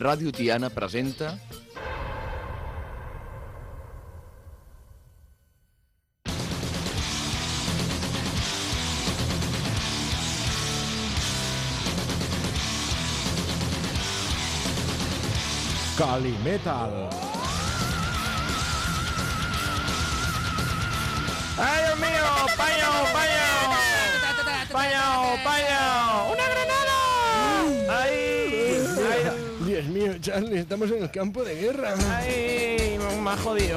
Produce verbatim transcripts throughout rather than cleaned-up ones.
Ràdio Tiana presenta... Calimetal. ¡Ay, Dios mío! ¡Paño, paño! ¡Paño, paño! ¡Una granada! ¡Ay! ¡Ay! Dios mío, Charlie, estamos en el campo de guerra. ¡Ay! Me ha jodido.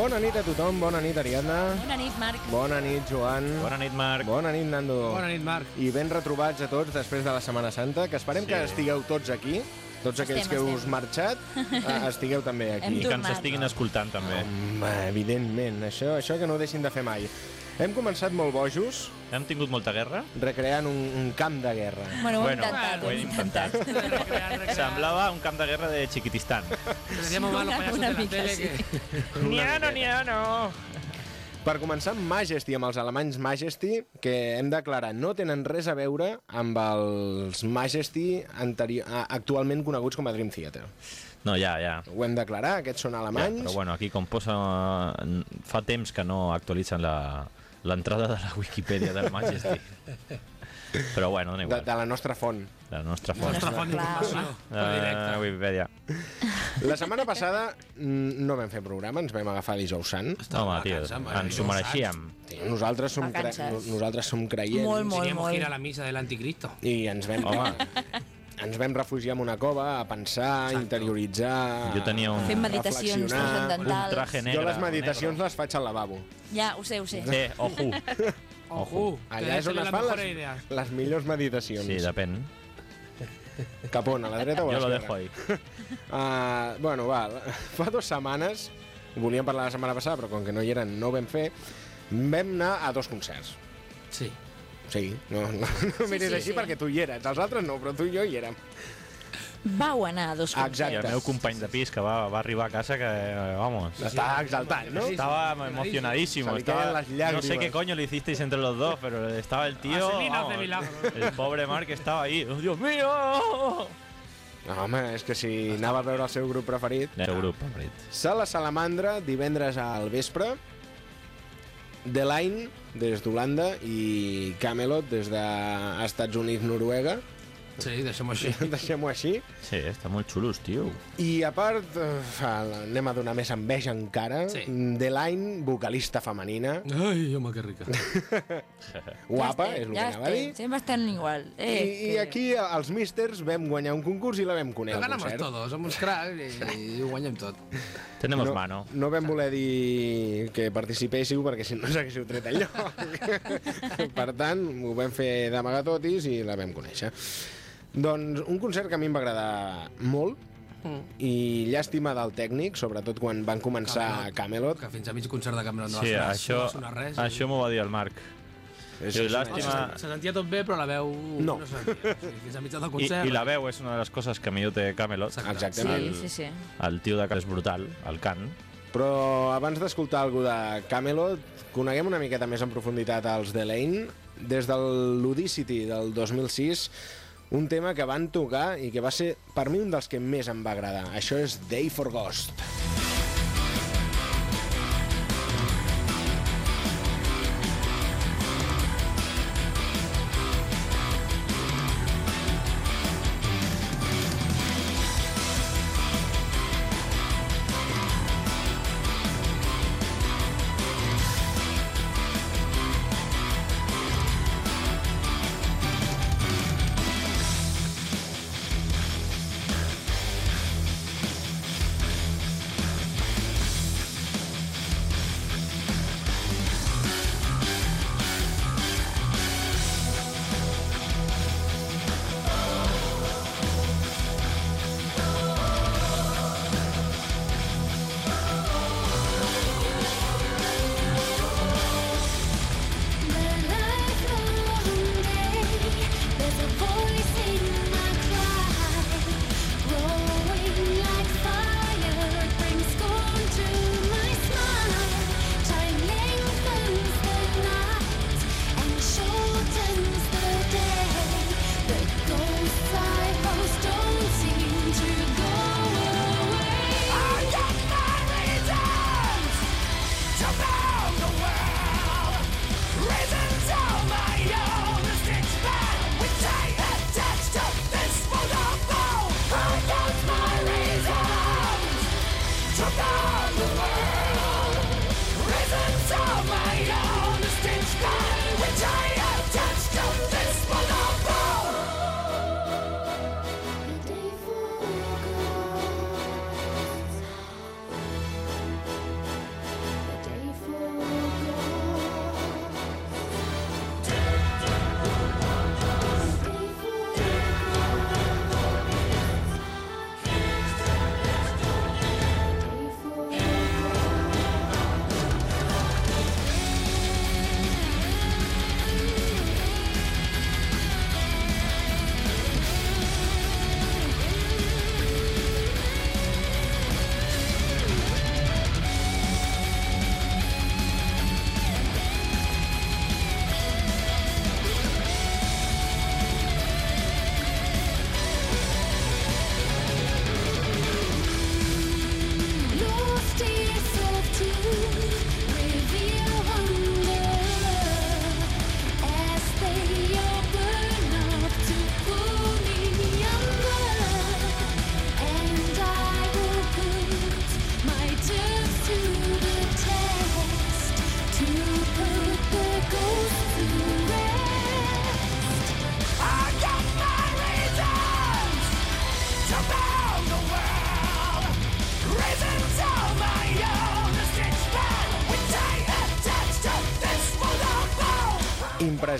Bona nit a tothom, bona nit, Ariadna. Bona nit, Marc. Bona nit, Joan. Bona nit, Marc. Bona nit, Nando. Bona nit, Marc. I ben retrobats a tots després de la Setmana Santa, que esperem Sí. que estigueu tots aquí, tots aquells Estem, que estem. us marxat, eh, estigueu també Hem aquí. I que ens tornat. estiguin escoltant, també. Home, evidentment, això, això que no deixin de fer mai. Hem començat molt bojos, Hem tingut molta guerra? recreant un, un camp de guerra. Bueno, ho hem Bueno, intentat, ho ho hem hem intentat. Recrear, recrear. Semblaba un camp de guerra de Chiquitistán. Teníamos malos payasos Una de la mica, tele sí. que... Ni ano, ni ano. Per començar amb Majesty, amb els alemanys Majesty, que hem declarat no tenen res a veure amb els Majesty anterior, actualment coneguts com a Dream Theater. No, ja, ja. Ho hem declarat, aquests són ja alemanys. però bueno, aquí com posa... Fa temps que no actualitzen la l'entrada de la Wikipedia del Majesty. Però bueno, dona de, igual. de la nostra font. De la nostra La font. nostra font d'informació. De Uh, directe. Wikipedia. La setmana passada mm, no vam fer programa, ens vam agafar dijous sant. Home, tio, vacances, home, ens ho no mereixíem. Sí, nosaltres, som cre Vacances. nosaltres som creients Molt, molt. Teníamos que ir a la misa del anticristo. i ens vam, Home. ens vam refugiar en una cova a pensar, Exacto. interioritzar, Jo tenia un- Fem meditacions reflexionar. Un transcendentals. traje negre. Jo les meditacions negre. les faig al lavabo. Ja, ho sé, ho sé. Sí, ojo. Ojo, Allà és on es fan les, les millors meditacions. Sí, depèn. Cap on, a la dreta o a Jo lo l'esquerra? dejo ahí. Uh, bueno, va, fa dues setmanes, volíem parlar la setmana passada, però com que no hi eren, no ho vam fer, vam anar a dos concerts. Sí. Sí, no, no, no miris sí, així sí. perquè tu hi eres. Els altres no, però tu i jo hi érem. Vau anar a dos Ah, concerts. I el exacte. meu company de pis que va, va arribar a casa que, eh, vamos, Estava exaltat, no? Sí, estaba emocionadísimo. Se le Estaba, caen las lágrimas. no sé qué coño le hicisteis entre los dos, pero estaba el tío. Vaselina vamos, hace milagros. el pobre Marc estaba ahí. ¡Oh, Dios mío! No, home, és que si anava a veure el seu grup preferit... El seu grup favorit. Sala Salamandra, divendres al vespre. The Line, des d'Holanda, i Camelot, des dels Estats Units, Noruega. Sí, deixem-ho així. Deixem-ho així. Sí, està molt xulos, tio. I a part, eh, anem a donar més enveja encara. Sí. The Line, vocalista femenina. Ai, home, que rica. Guapa, ja és el que ja anava a dir. estem, estem bastant igual. I, Eh, I aquí, els místers, vam guanyar un concurs i la vam conèixer Lo al ganamos concert. todos, somos cracks i, i ho guanyem tot. Tenemos no, mano. no vam voler dir que participéssiu perquè si no us haguéssiu tret el lloc. Per tant, ho vam fer d'amagatotis i la vam conèixer. Doncs un concert que a mi em va agradar molt Mm. i llàstima del tècnic, sobretot quan van començar a Camelot. Que fins a mig concert de Camelot no Sí, va sonar, això, no va sonar res. i- això m'ho va dir el Marc. És, Jo, és llàstima- Se sentia tot bé, però la veu No. no se sentia. Sí, fins a mitjà del I, concert. I la veu és una de les coses que millor té Camelot. Exacte. sí, el- sí, sí. El tio de que és brutal, el cant. Però abans d'escoltar algú de Camelot, coneguem una miqueta més en profunditat els The Lane. Des de l'Udicity del dos mil sis, un tema que van tocar i que va ser, per mi, un dels que més em va agradar. Això és Day for Ghost.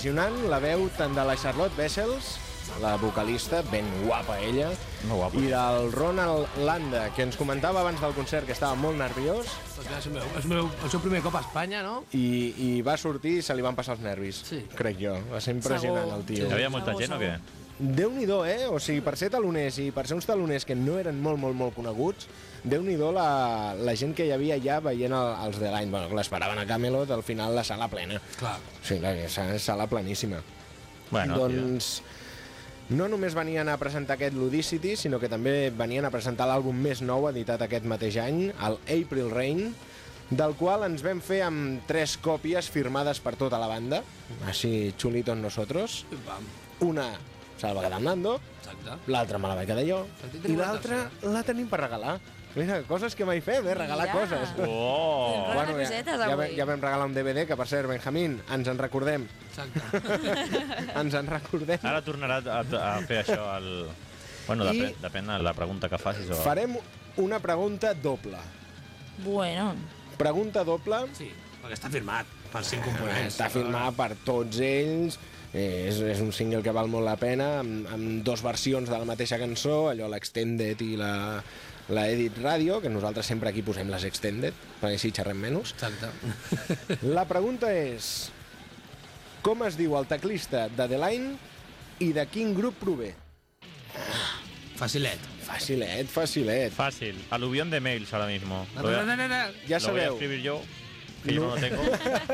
impressionant, la veu tant de la Charlotte Wessels, la vocalista, ben guapa ella, Molt guapa. i del Ronald Landa, que ens comentava abans del concert que estava molt nerviós, Perquè és, el meu, és el, meu, el seu primer cop a Espanya, no? i, i va sortir i se li van passar els nervis, Sí. crec jo. Va ser impressionant, Segur. el tio. Hi havia molta gent o què? Déu-n'hi-do, eh? O sigui, per ser taloners i per ser uns taloners que no eren molt, molt, molt coneguts, Déu-n'hi-do la, la gent que hi havia allà veient el, els de l'any. Bueno, l'esperaven a Camelot, al final la sala plena. Clar. Sí, la sala, sala pleníssima. Bueno, doncs, no només venien a presentar aquest Ludicity, sinó que també venien a presentar l'àlbum més nou, editat aquest mateix any, el April Rain, del qual ens vam fer amb tres còpies firmades per tota la banda, així xulitos nosotros. Pam. Una se la va quedar el Nando, Exacte. l'altra me la vaig quedar jo, Sentit i una l'altra tercera. la tenim per regalar. Mira, coses que mai fem, eh? Regalar Mira. coses. Oh! Regala ja, cosetes, ja, avui. ja vam regalar un D V D, que per cert, Benjamín, ens en recordem, Exacte. ens en recordem. Ara tornarà a, a fer això al... Bueno, I- depèn, depèn de la pregunta que facis. O... Farem una pregunta doble. Bueno, Pregunta doble, Sí, perquè està firmat pels cinc components. està firmat per tots ells, eh, és, és un single que val molt la pena, amb, amb dos versions de la mateixa cançó, allò l'Extended i la, la Edit Radio, que nosaltres sempre aquí posem les Extended, perquè així xerrem menys. Exacte. La pregunta és, com es diu el teclista de The Line i de quin grup prové? Facilet. Facilet, facilet. Fácil. Aluvión de mails ahora mismo. No, Lo voy no, a, no, no, no. Ja lo voy a sabeu, escribir yo, que yo no lo tengo.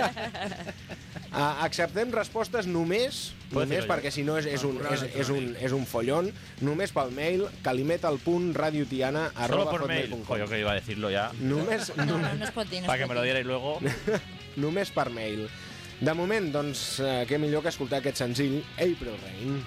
ah, acceptem respostes només, Puedo només decirlo perquè si no és, és, un, correu és, és, un, és un follón, només pel mail calimetalpuntradiotiana Solo arroba por hotmail mail. punt com. Joder, yo que iba a decirlo ya. Només, no, no, no, no es pot dir. No Para es que pot me lo dir. dierais luego. només per mail. De moment, doncs, eh, què millor que escoltar aquest senzill, April Rain.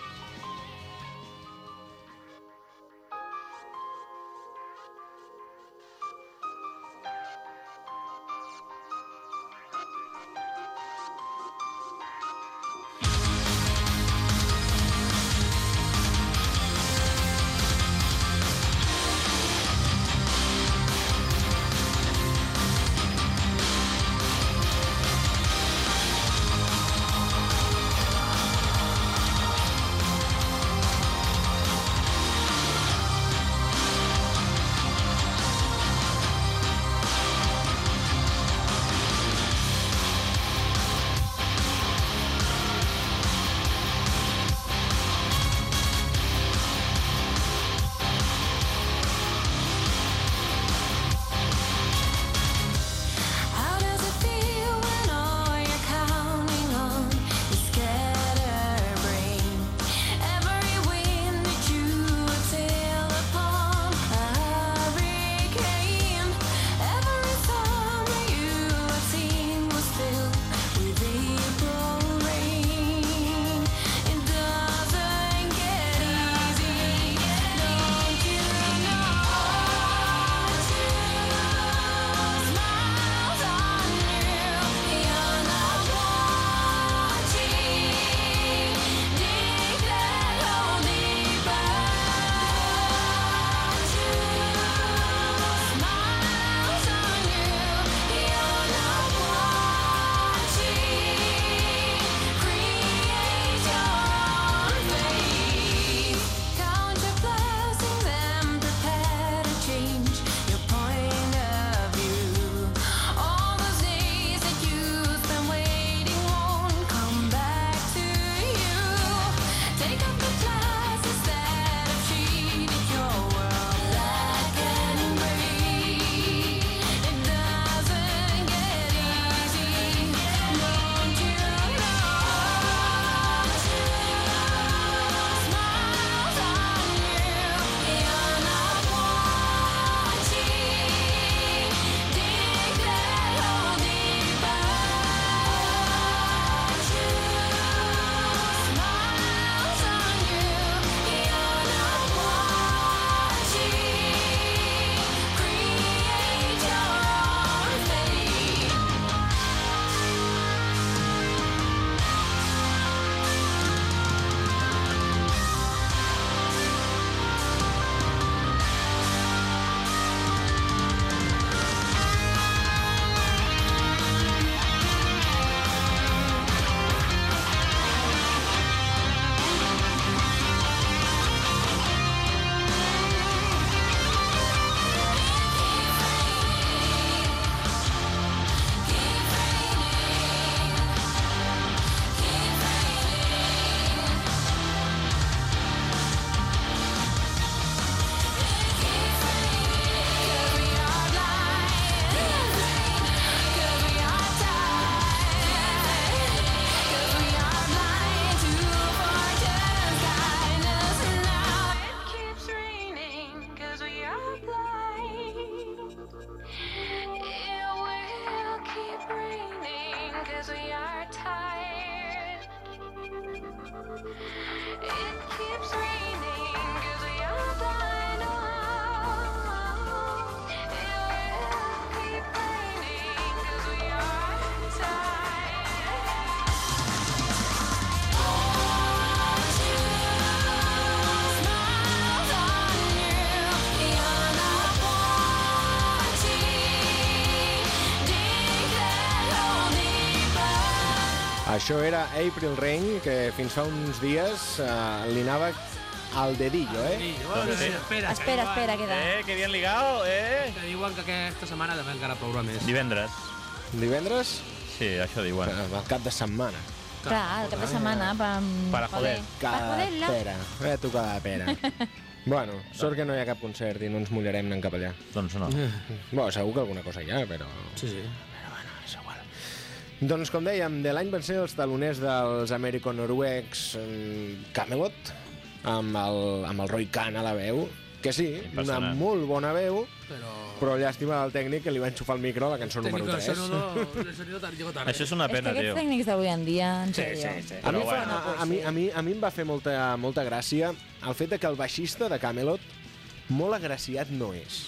Això era April Rain, que fins fa uns dies uh, li anava al dedillo, eh? Sí, bueno, sí, espera, Espera, espera, queda. Eh, que bien ligado, eh? Que diuen que aquesta setmana també encara plourà més. Divendres. Divendres? Sí, això diuen. Uh, el cap de setmana. Clar, el cap de setmana, per... Para joder. Per Cada joder-la. pera. Eh, tu cada pera. Bueno, sort que no hi ha cap concert i no ens mullarem anant cap allà. Doncs no. Bueno, segur que alguna cosa hi ha, però... Sí, sí. és igual. Doncs, com dèiem, de l'any van ser els taloners dels Americo-Noruecs Kamelot, amb el, amb el Roy Khan a la veu, que sí, una Impressionant. molt bona veu, Però... però llàstima del tècnic que li va enxufar el micro a la cançó número Técnico de tres. sonido, el sonido tar- llegó tarde. Això és una És que pena, aquests tio. tècnics d'avui en dia, en sèrio. A mi, Però fa- bueno. a, a, mi, a, mi, a mi em va fer molta, molta gràcia el fet de que el baixista de Camelot molt agraciat no és.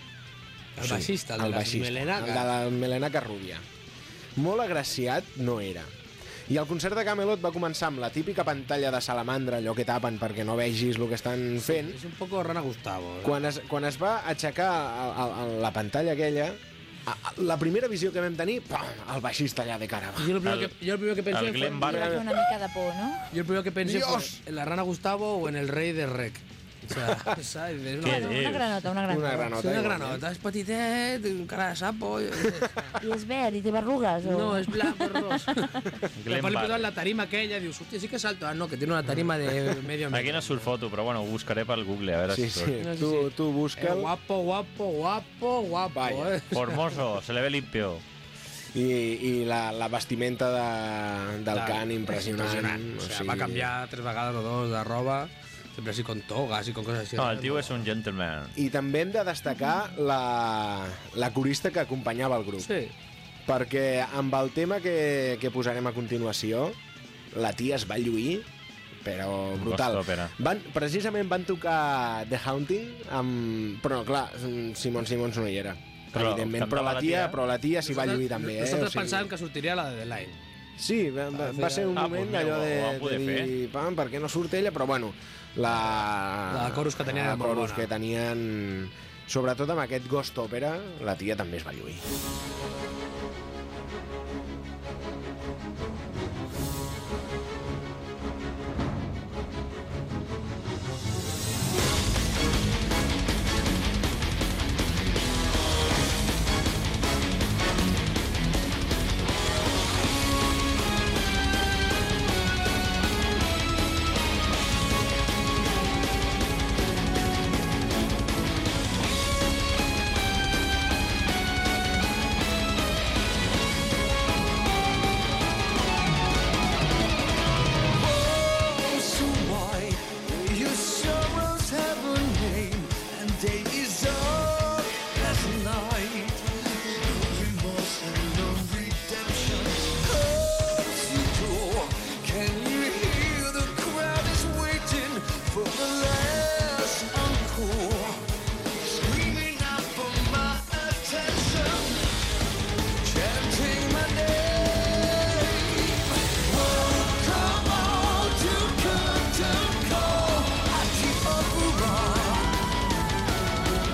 El baixista, el de la baixista, melena, el de la melenaca rúbia. Molt agraciat no era. I el concert de Camelot va començar amb la típica pantalla de salamandra, allò que tapen perquè no vegis el que estan fent. És un poco Rana Gustavo. Eh? Quan es, quan es va aixecar a, a, a la pantalla aquella, a, a, la primera visió que vam tenir, pam, el baixista allà de cara. Jo el primer, El- que, jo el primer que pensé el fue... Glenn Li va Barber. fer una mica de por, no? Yo el primero que pensé Dios. fue en la Rana Gustavo o en el Rey de Rec. O sea, ¿sabes? Es Què una, dius? Una granota, una granota. Una es granota. una igualment. granota, es petitet, un cara de sapo... I és verd, i té berrugues? O... No, es blanco, rosa. Glenn Después le Barber. puso la tarima aquella, dius, hostia, sí que salto. Ah, no, que tiene una tarima de medio metro. Aquí no surt foto, però bueno, ho buscaré pel Google, a veure Sí, si sí, surt. No, sí, tu, sí. tu Eh, busca'l. guapo, guapo, guapo, guapo, Vaya. eh. Formoso, se le ve limpio. I, i la, la vestimenta de, del Clar, cant impressionant. impressionant. O sea, va canviar tres vegades o dos de roba, sempre així con togas i con coses així. No, el tio és un gentleman. I també hem de destacar la, la corista que acompanyava el grup. Sí. Perquè amb el tema que, que posarem a continuació, la tia es va lluir, però brutal. Ghost opera. Van, precisament van tocar The Haunting, amb... però no, clar, Simon Simons no hi era. Però evidentment, però cantava la la tia, tia? però la tia s'hi va lluir també, eh? Nosaltres O sigui, pensàvem que sortiria la de The Line. Sí, va, va, va ser un Ah, moment doncs mira, allò ho- de, ho van poder de dir, pam, per què no surt ella? Però bueno, la... La chorus que tenien la era molt chorus bona. que tenien, sobretot amb aquest Ghost Opera, la tia també es va lluir. So why your sorrows have a name and day is up as night. Remorse and no redemption comes the door. Can you hear the crowd is waiting for the last encore? Screaming out for my attention, chanting my name. Oh, come on to curtain call at the opera.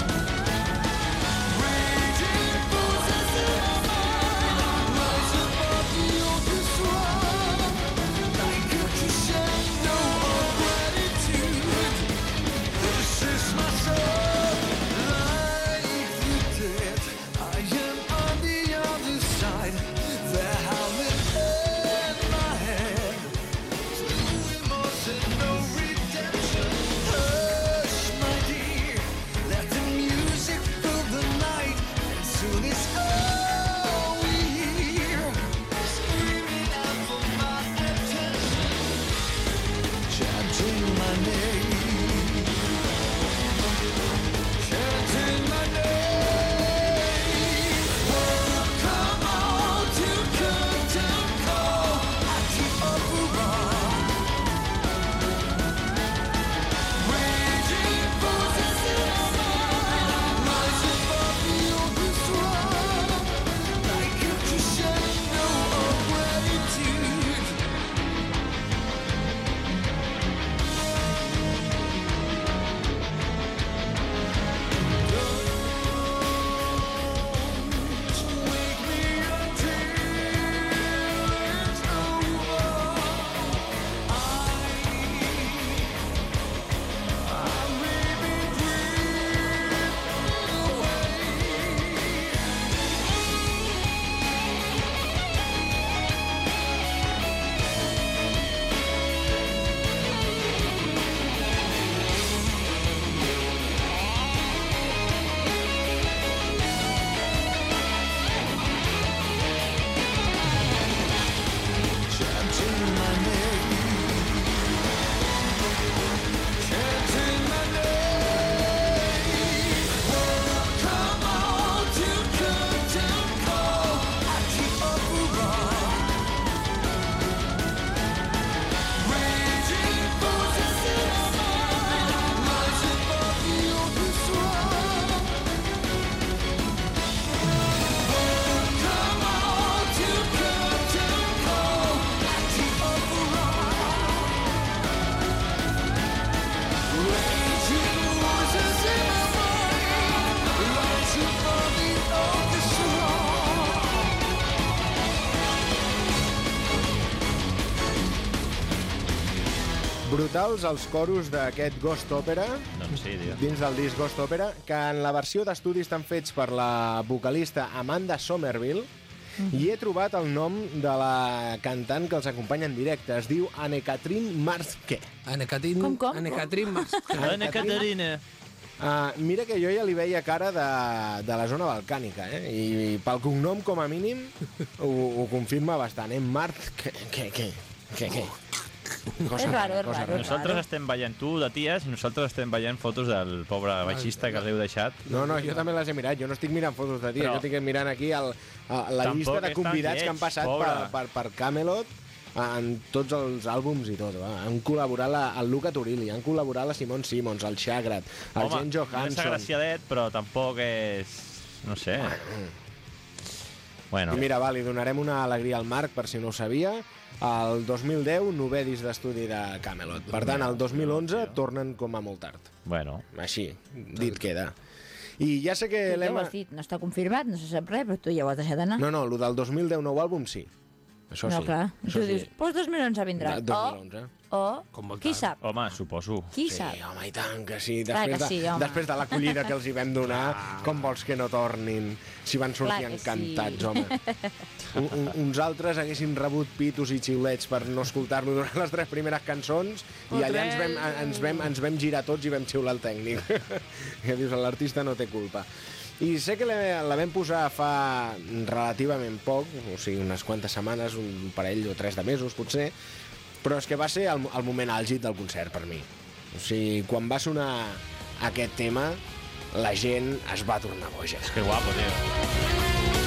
brutals els coros d'aquest Ghost Opera, Doncs sí, tio. dins del disc Ghost Opera, que en la versió d'estudi estan fets per la vocalista Amanda Somerville, i he trobat el nom de la cantant que els acompanya en directe. Es diu Anne-Catherine Marske. Anne-Catherine... Com, com? Anne-Catherine Mas... Anna Caterina. Uh, mira que jo ja li veia cara de, de la zona balcànica, eh? I, i pel cognom, com a mínim, ho, ho confirma bastant, eh? Mart... Què, què, què, què, què? És raro, és raro. Nosaltres estem veient tu de ties i nosaltres estem veient fotos del pobre baixista que els heu deixat. No, no, jo també les he mirat. Jo no estic mirant fotos de tia, Però- jo estic mirant aquí el, el, la Tampoc llista de és tan convidats lleig, que han passat per, pobre. per, per Camelot en tots els àlbums i tot. Va. Han col·laborat la, el Luca Turilli, han col·laborat la Simone Simons, el Chagrat, el Home, Jen no és Johansson. agraciadet, però tampoc és... No sé. Bueno, I mira, va, li donarem una alegria al Marc, per si no ho sabia. El dos mil deu, novè disc d'estudi de Camelot. Per tant, el dos mil onze tornen com a molt tard. bueno. Així, dit queda. I ja sé que Tu ja ho l'Emma... has dit, no està confirmat, no se sap res, però tu ja ho has deixat anar. No, no, el del dos mil deu nou àlbum sí. Això no sí. clar. Això Tu sí. dius, doncs dos mil onze vindrà. De- dos mil onze. O, o Com molt qui tard. sap? Home, suposo. Qui Sí, sap? home, i tant que sí. Clar Després, que sí, de, home. després de l'acollida que els hi vam donar, com vols que no tornin? Si van sortir Clar que encantats, sí. home. Un, un, uns altres haguessin rebut pitos i xiulets per no escoltar-lo durant les tres primeres cançons i allà ens vam, ens, vam, ens vam girar tots i vam xiular el tècnic. Que dius, l'artista no té culpa. I sé que la, la vam posar fa relativament poc, o sigui, unes quantes setmanes, un parell o tres de mesos, potser, però és que va ser el, el moment àlgid del concert per mi. O sigui, quan va sonar aquest tema, la gent es va tornar boja. Que guapo, tio.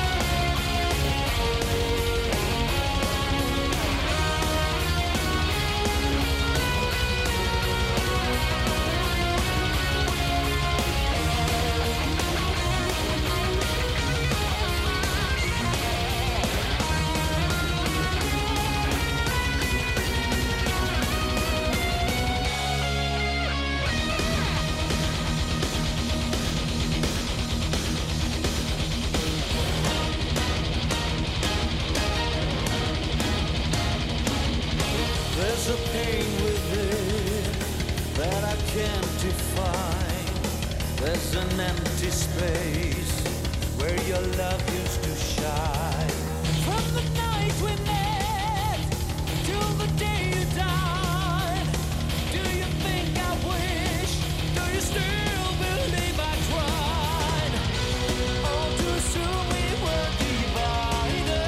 There's a pain within that I can't define. There's an empty space where your love used to shine. From the night we met till the day you died. Do you think I wish? Do you still believe I tried? All too soon we were divided.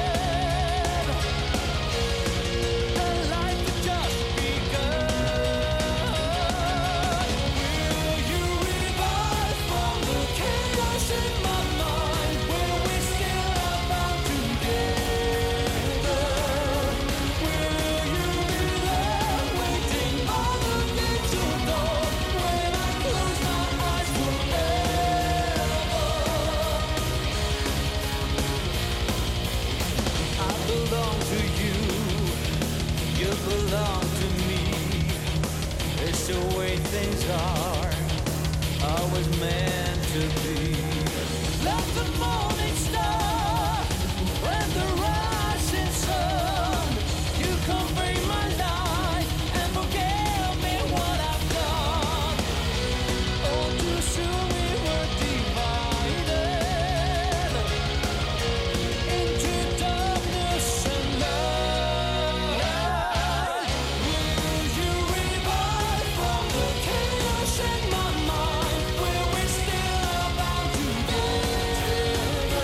The life had just begun. Will you revive from the chaos in my mind? Will we still are bound together? Will you be there waiting by the gates of dawn when I close my eyes forever? I belong to you. You belong to me. It's the way things are, always meant to be. Like the morning star and the rising sun, you come bring my life and forgive me what I've done. All too soon we were divided into darkness and light. Will you revive from the chaos in my mind? Will we still are bound together?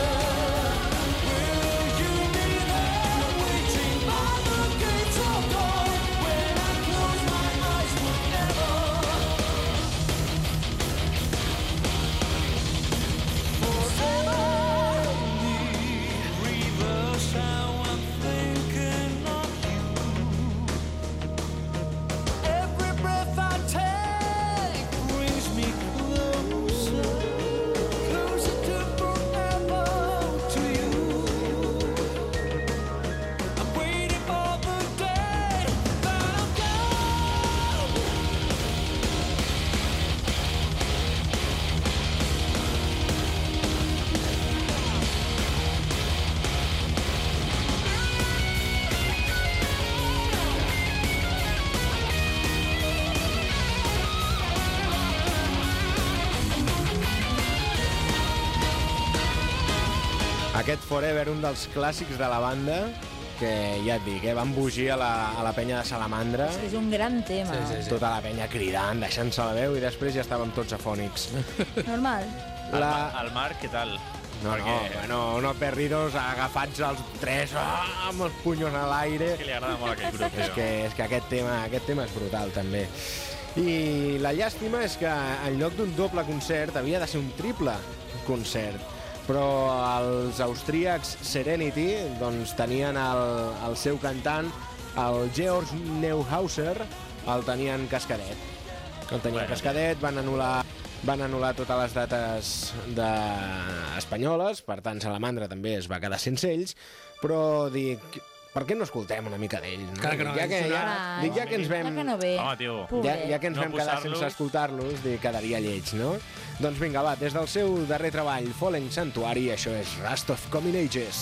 Aquest Forever, un dels clàssics de la banda, que ja et dic, eh, van bugir a la, a la penya de Salamandra, És un gran tema. Sí, sí, sí. tota la penya cridant, deixant-se la veu, i després ja estàvem tots afònics. Normal. El, La... Ma- el Marc, què tal? No, no, bueno, unos perritos agafats els tres, ah, amb els punyos a l'aire. Que li agrada molt aquell grup, És que, és que aquest, tema, aquest tema és brutal, també. I la llàstima és que en lloc d'un doble concert havia de ser un triple concert. Però els austríacs Serenity doncs, tenien el, el seu cantant, el Georg Neuhauser, el tenien cascadet. El tenien Bueno, cascadet, van anul·lar van anul·lar totes les dates de... espanyoles, per tant Salamandra també es va quedar sense ells, però dic, per què no escoltem una mica d'ell? No? Clar que no, ja, que, ja, Clar, dic, ja que ens vam... Ja que no ve. Home, tio. Ja, Pobret. ja que ens No vam quedar posar-los. sense escoltar-los, dic, quedaria lleig, no? Doncs vinga, va, des del seu darrer treball, Fallen Sanctuary, això és Rust of Coming Ages.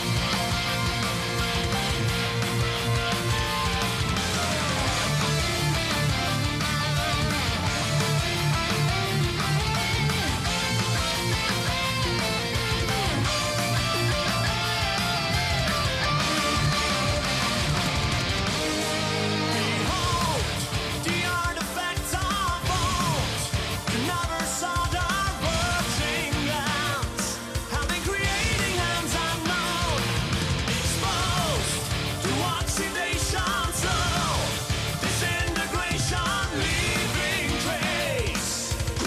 The artifacts of old, another sort of virgin lands, have been creating hands unknown, exposed to oxidation, so disintegration, leaving trace.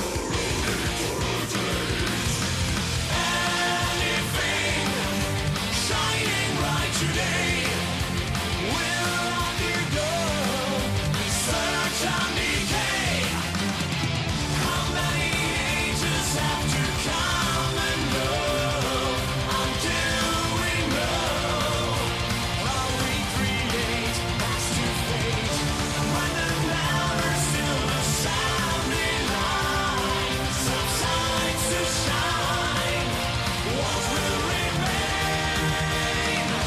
Anything shining bright today will undergo search and decay. How many ages have to come and go until we know how we create has to fade? And when the louder still the sounding line subsides to shine, what will remain?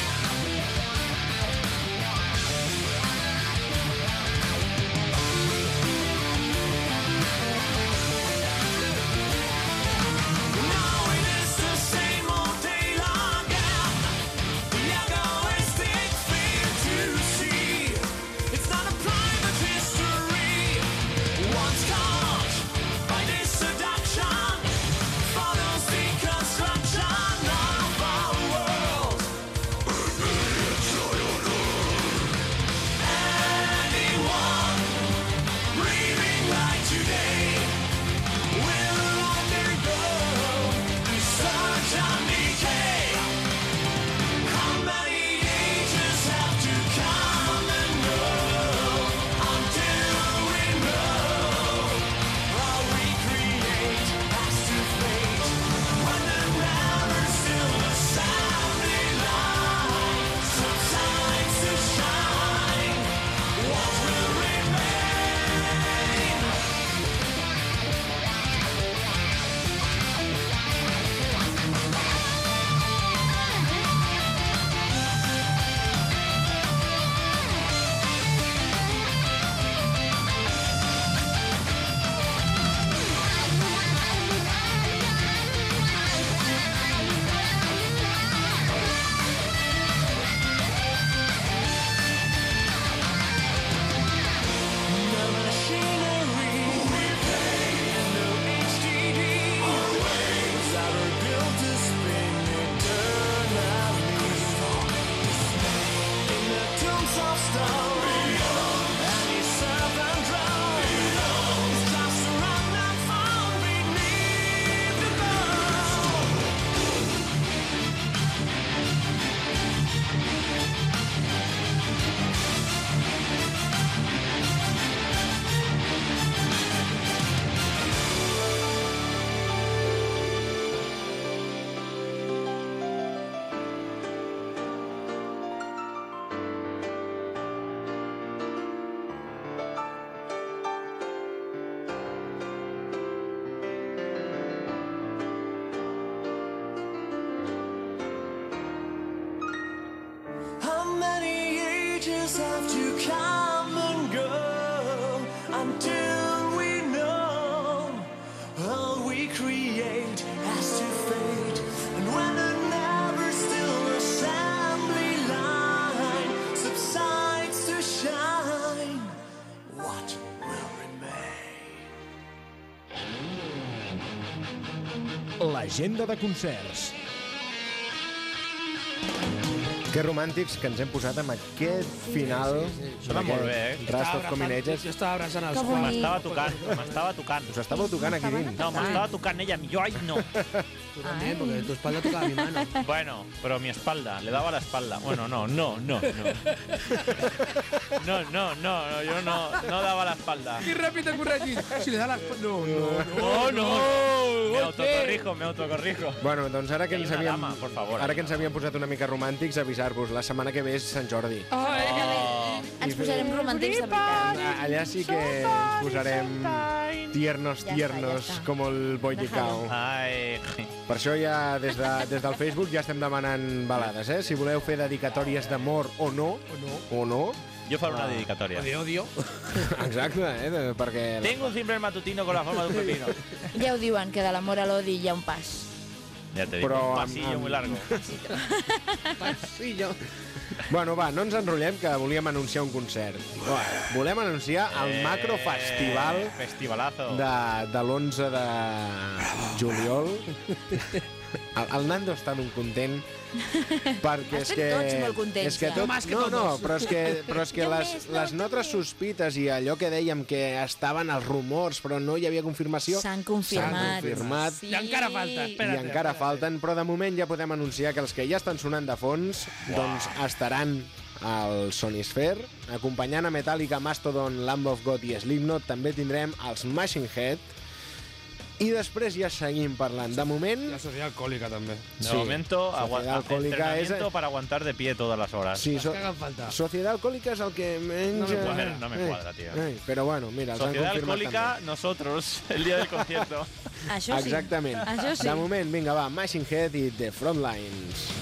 Now it is the same old day long again. The egoistic fear to see. It's not a private history. Once caught by this seduction, follows the construction of our world. Anyone breathing light today will undergo research and decay. How many ages have to come and go until we know how we create has to fade? When the louder still the sounding line subsides to shine, what will remain? No machinery, we pay no H D D. Our waves are built to spin eternally. In the tombs of stone, any servant drown is just a remnant found beneath the ground. How many ages have to come and go until we know all we create has to fade? And when the L'agenda de concerts. Que romàntics que ens hem posat amb aquest final. Sona molt bé, eh? Rust of Coming Ages. Jo estava abraçant els Que bonic. quadres. M'estava tocant, m'estava tocant. Us estàveu tocant aquí dins. No, m'estava tocant ella, jo ay no. Tú también, porque tu espalda tocaba mi mano. Bueno, pero mi espalda, le daba la espalda. Bueno, no, no, no, no. No, no, no, no, yo no, no daba la espalda. Y repite corregit. Si le da la espalda... No, No, no, no. Me autocorrijo, me autocorrijo. Bueno, doncs ara que Hay ens una havíem... dama, por favor. Ara que ens havíem posat una mica romàntics, avisar-vos, la setmana que ve és Sant Jordi. Oh. Ens posarem romàntics de veritat. Ah, Allà sí que ens posarem tiernos, Ja està, tiernos, ja està. com el Boyicao. Ay, Per això ja des, de, des del Facebook ja estem demanant balades, eh? Si voleu fer dedicatòries d'amor o no, O no. o no, yo faré una dedicatoria. O de odio. exacte, eh? de- Perquè... Tengo un simple matutino con la forma de un pepino. Ja ho diuen, que de l'amor a l'odi hi ha un pas. Ya te digo, Però un amb- pasillo amb- muy largo. Sí, jo. Bueno, va, no ens enrotllem, que volíem anunciar un concert. Va, volem anunciar el Macro Festival Eh, Festivalazo. de, de l'onze de juliol. El, el Nando està d'un content perquè és Estem que... tots molt contents, és que ja. tot, Más que no, no, todos. però és que, però és que Jo les, més, no, les nostres més. sospites i allò que dèiem que estaven els rumors però no hi havia confirmació, S'han confirmat. S'han confirmat. Sí. I encara falta, i espera't. encara falten, però de moment ja podem anunciar que els que ja estan sonant de fons doncs estaran al Sonisphere, acompanyant a Metallica, Mastodon, Lamb of God i Slipknot. També tindrem els Machine Head i després ja seguim parlant. De moment, La sociedad alcohólica també. De Sí, momento, agua- Sociedad Alcohólica entrenamiento es- para aguantar de pie todas las horas. sí, Les so que hagan falta. Sociedad Alcohólica és el que menys... No me cuadra, no me cuadra, tío. Eh, però bueno, mira, els han Sociedad confirmat Alcohólica, nosotros, el día del concierto. Això també. sí. Exactament. Això sí. De moment, vinga, va, Machine Head i The Frontlines.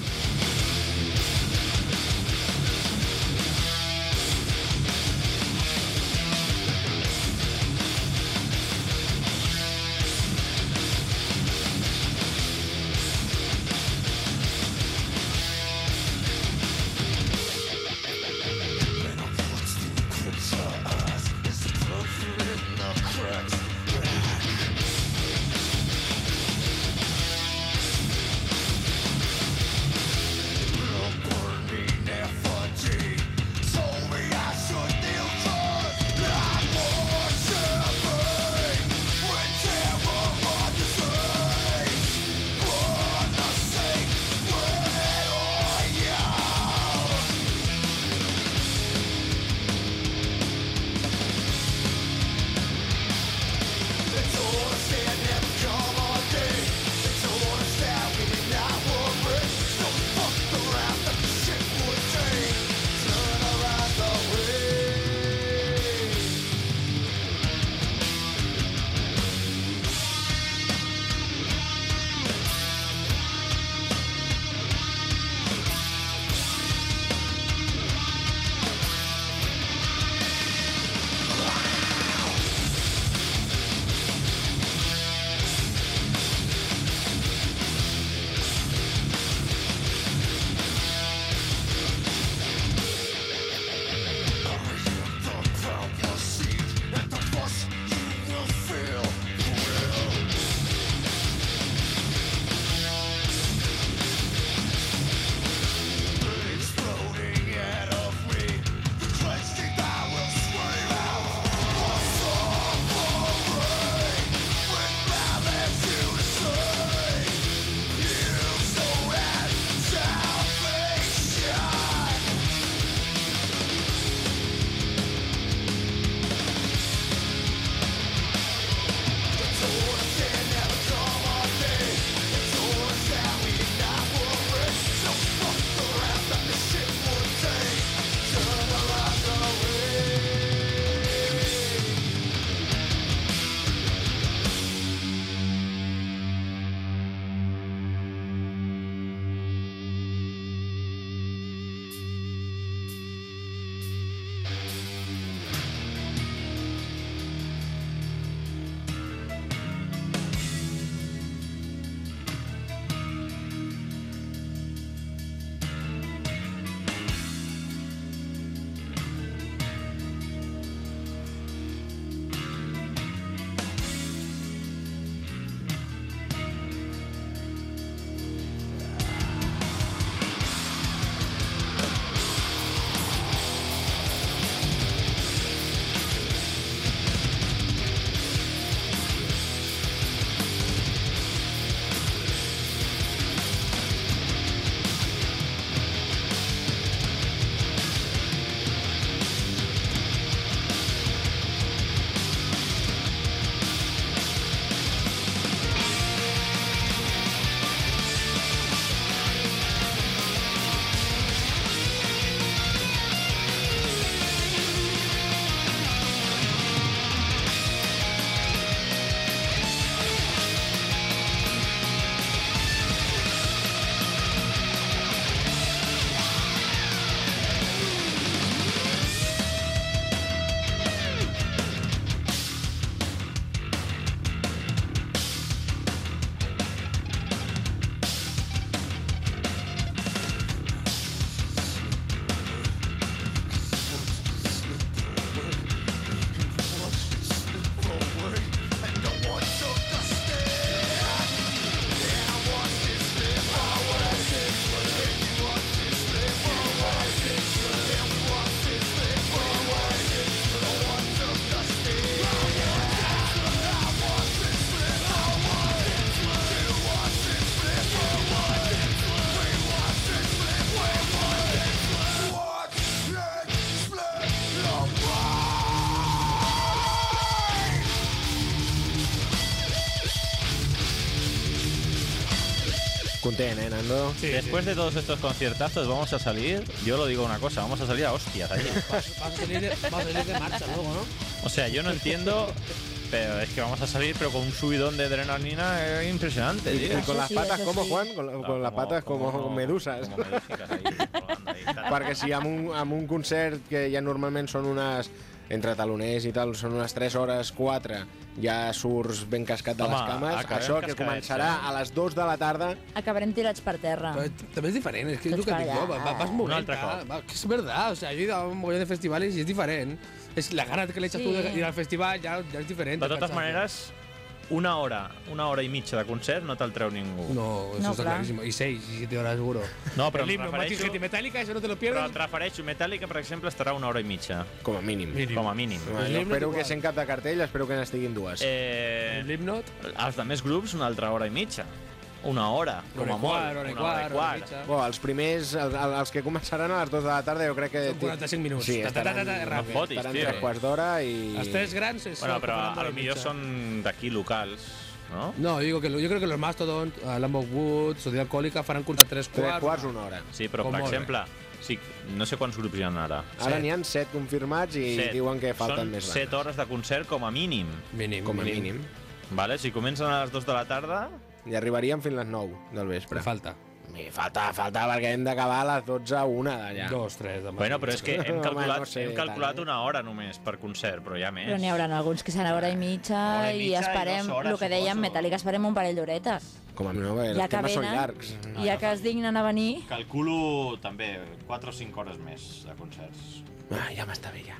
Content, eh, Nando? Sí, Después de todos estos conciertazos vamos a salir, yo lo digo una cosa, vamos a salir a hostias allí. Vas, vas a salir de, vas a salir de marcha luego, ¿no? O sea, yo no entiendo, pero es que vamos a salir pero con un subidón de adrenalina eh, impresionante, ¿Y, tío. y con las sí, patas eso como, sí. Juan? Con, la- con las patas como, medusas. Como medúsiques ahí, colgando ahí, tal. Perquè si amb un, amb un concert que ja normalment són unes, entre taloners i tal, són unes tres hores, quatre, ja surts ben cascat de Home, les cames, acabem això que cascadets, començarà eh? a les dos de la tarda, Acabarem tirats per terra. Però també és diferent, és que és el Tots que et dic jo, per allà. va- vas movent, Un altre ah, cop. va, que és verdad, o sea, jo he ido a un mogollón de festivales i és diferent. És la gana que le echas Sí. tú de ir al festival ja, ja és diferent. De el totes cansancio. maneres, una hora, una hora i mitja de concert no te'l treu ningú. No, eso No, está clar. clarísimo. Y seis, y siete horas seguro. No, però el em himno, refereixo- Martin Getty Metallica, eso no te lo Però pierdes. et refereixo, Metallica, per exemple, estarà una hora i mitja, com a mínim. Mínim. com a mínim. Bueno, El jo Slipknot espero igual. que sent cap de cartell, espero que n'estiguin dues. Eh, Slipknot, els de més grups, una altra hora i mitja. Una hora, com hora a i molt. quart, hora i Una hora quart, i hora i quart. mitja. Bueno, els primers, els, els que començaran a les dos de la tarda, jo crec que... Són quaranta-cinc minuts. Sí, Ta, ta, ta, ta, estaran, ta, ràpid. No fotis, estaran tio. tres quarts d'hora i... Els tres grans es Bueno, son però como a una hora lo y millor mitja. són d'aquí locals, no? No, digo que lo- yo creo que los Mastodon, uh, Lambo Woods, Sociedad Alcohòlica faran concert a tres Tres quarts. quarts, una hora. Sí, però, Com per molt bé. exemple, sí, no sé quants grups hi ha ara. Ara Set. n'hi ha set confirmats i Set. diuen que falten Són més set bandes. hores de concert com a mínim. Mínim, Com a mínim. Vale? Si comencen a les dues de la tarda, I arribaríem fins a les nou del vespre. Però falta. I falta, falta perquè hem d'acabar a les dotze a una d'allà. Dos, tres. De bueno, però és que hem Home, calculat, no sé, hem calculat tant, eh? una hora només per concert, però hi ha més. Però n'hi haurà alguns que serà hora i mitja, Hora i i mitja i esperem, dues hores, el que dèiem, suposo. Metallica, esperem un parell d'horetes. Com a no, els Ja que temes són venen, llargs. ja que es dignen a venir... Calculo també quatre o cinc hores més de concerts. Ah, ja m'està bé, ja.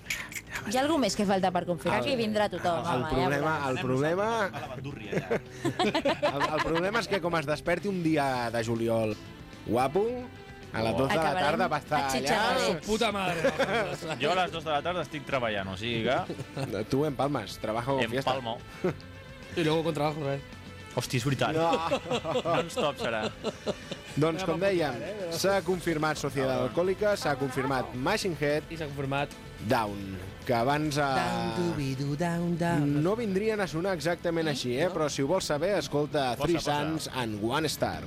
Hi ha alguna més que falta per confirmar? Aquí vindrà tothom, el, el home, problema, ja el problema, A la bandúrria, ja. el, el problema és que com es desperti un dia de juliol guapo, a les dos de la Acabarem tarda va estar allà. atxitxarrats. Puta madre. Jo a les dues de la tarda estic treballant, o sigui que Tu en Palmas, trabajo em fiesta. palmo. I luego con trabajo otra vez. Hòstia, és veritat. No. Non-stop serà. Doncs com dèiem, s'ha confirmat Sociedad Alcohòlica, s'ha confirmat Machine Head, I s'ha confirmat. Down, que abans a... Down, dubidu, down, down. no vindrien a sonar exactament així, eh? Però si ho vols saber, escolta Posa, Three posa. Suns and One Star.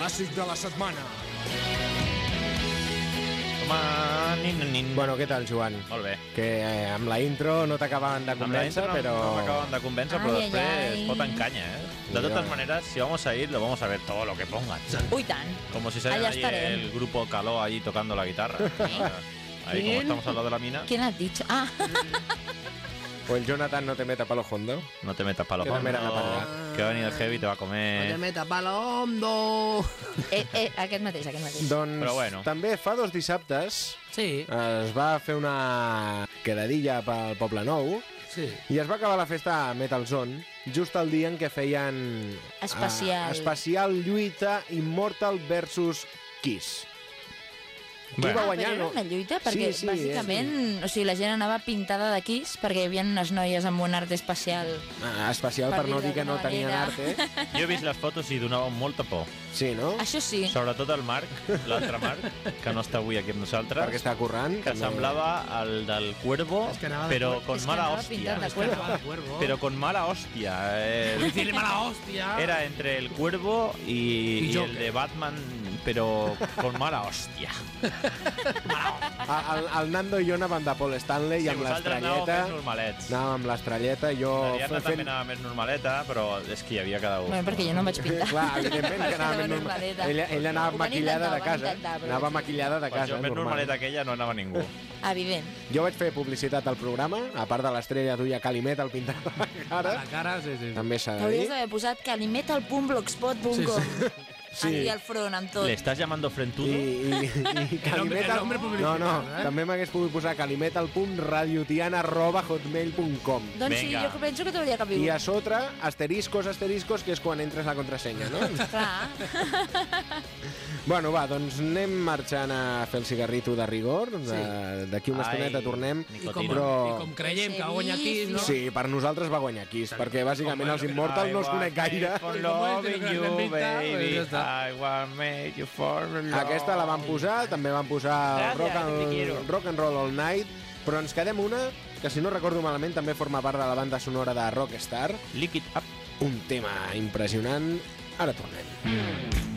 clàssic de la setmana. Home, nin, nin. Bueno, què tal, Joan? Molt bé. Que eh, amb la intro no t'acabaven de Amb la convèncer, intro no, però... no m'acaban de convèncer, però Ai, ai, després ai. foten canya, ¿eh? De todas maneras, si vamos a ir, lo vamos a ver todo lo que pongan. Ui, tant. Como si saliera Allá ahí estarem. el grupo Caló ahí tocando la guitarra. Ahí, como estamos al lado de la mina, ¿Quién has dicho? Ah, O el Jonathan no te meta palo hondo. no te metas para Que los també era de fondos, parlar. que va a venir el heavy y te va a No te comer. meta palo hondo. eh, eh, aquest mateix, aquest mateix. Doncs Però bueno. també fa dos dissabtes Sí, es va fer una quedadilla pel Poble Nou sí. i es va acabar la festa a Metal Zone just el dia en què feien... Especial. eh, especial lluita Immortal versus Kiss. Qui Bueno. va Ah, guanyar? però era No? una lluita, perquè Sí, sí, bàsicament o sigui, la gent anava pintada de Kiss perquè hi havia unes noies amb un art especial. Ah, especial Per per no dir dir que no d'alguna tenien manera. art, eh? Jo he vist les fotos i donava molta por. Sí, no? Això sí. Sobretot el Marc, l'altre Marc, que no està avui aquí amb nosaltres, Perquè està currant. que també. semblava el del Cuervo, És que anava de però cuervo. con És que mala anava hòstia. pintat de Es que anava de cuervo. Pero con mala hostia. eh. Decirle mala hostia. Era entre el Cuervo y, Y y el Joker. de Batman, pero con mala hostia. El, el Nando i jo anàvem de Paul Stanley Si amb vosaltres anàveu l'estrelleta. més normalets. Anàvem amb l'estrelleta, jo... L'Ariadna també anava més normaleta, però és que hi havia cada un. Bueno, perquè jo no em vaig pintar. Clar, evidentment que anava Anava més normal. normaleta. Ella, ella anava Ho van maquillada intentar, de ho van casa. intentar, però Anava vaig dir- maquillada de Pues casa, jo més normal. normaleta que ella no anava ningú. Evident. Jo vaig fer publicitat al programa, a part de l'estrella duia Calimet al pintar la A cara. la cara, sí, sí. sí. També s'ha de Hauries dir. d'haver posat calimetal punt blogspot punt com. Sí. Aquí al front, amb tot. ¿Le estás llamando I, frentudo? i, i Calimet... el nombre No, no, publicitari, eh? també m'hagués pogut posar calimet al punt radiotiana arroba hotmail punt com. Doncs sí, Vinga. jo penso que t'hauria I capigut. a sota, asteriscos, asteriscos, que és quan entres la contrasenya, no? Clar. Bueno, va, doncs anem marxant a fer el cigarrito de rigor. De- D'aquí una Ai, estoneta tornem. I com, nicotina. Però- I com creiem que va guanyar aquí, no? Sí, per nosaltres va guanyar Kiss, perquè bàsicament els Immortals no els conec gaire. For I com ells loving tenen you, que pintar, baby, pues ja està. I want make you for love. Aquesta la van posar, també van posar Gràcies, rock te and, quiero. rock and Roll All Night, però ens quedem una que, si no recordo malament, també forma part de la banda sonora de Rockstar. Lick it up. Un tema impressionant. Ara tornem.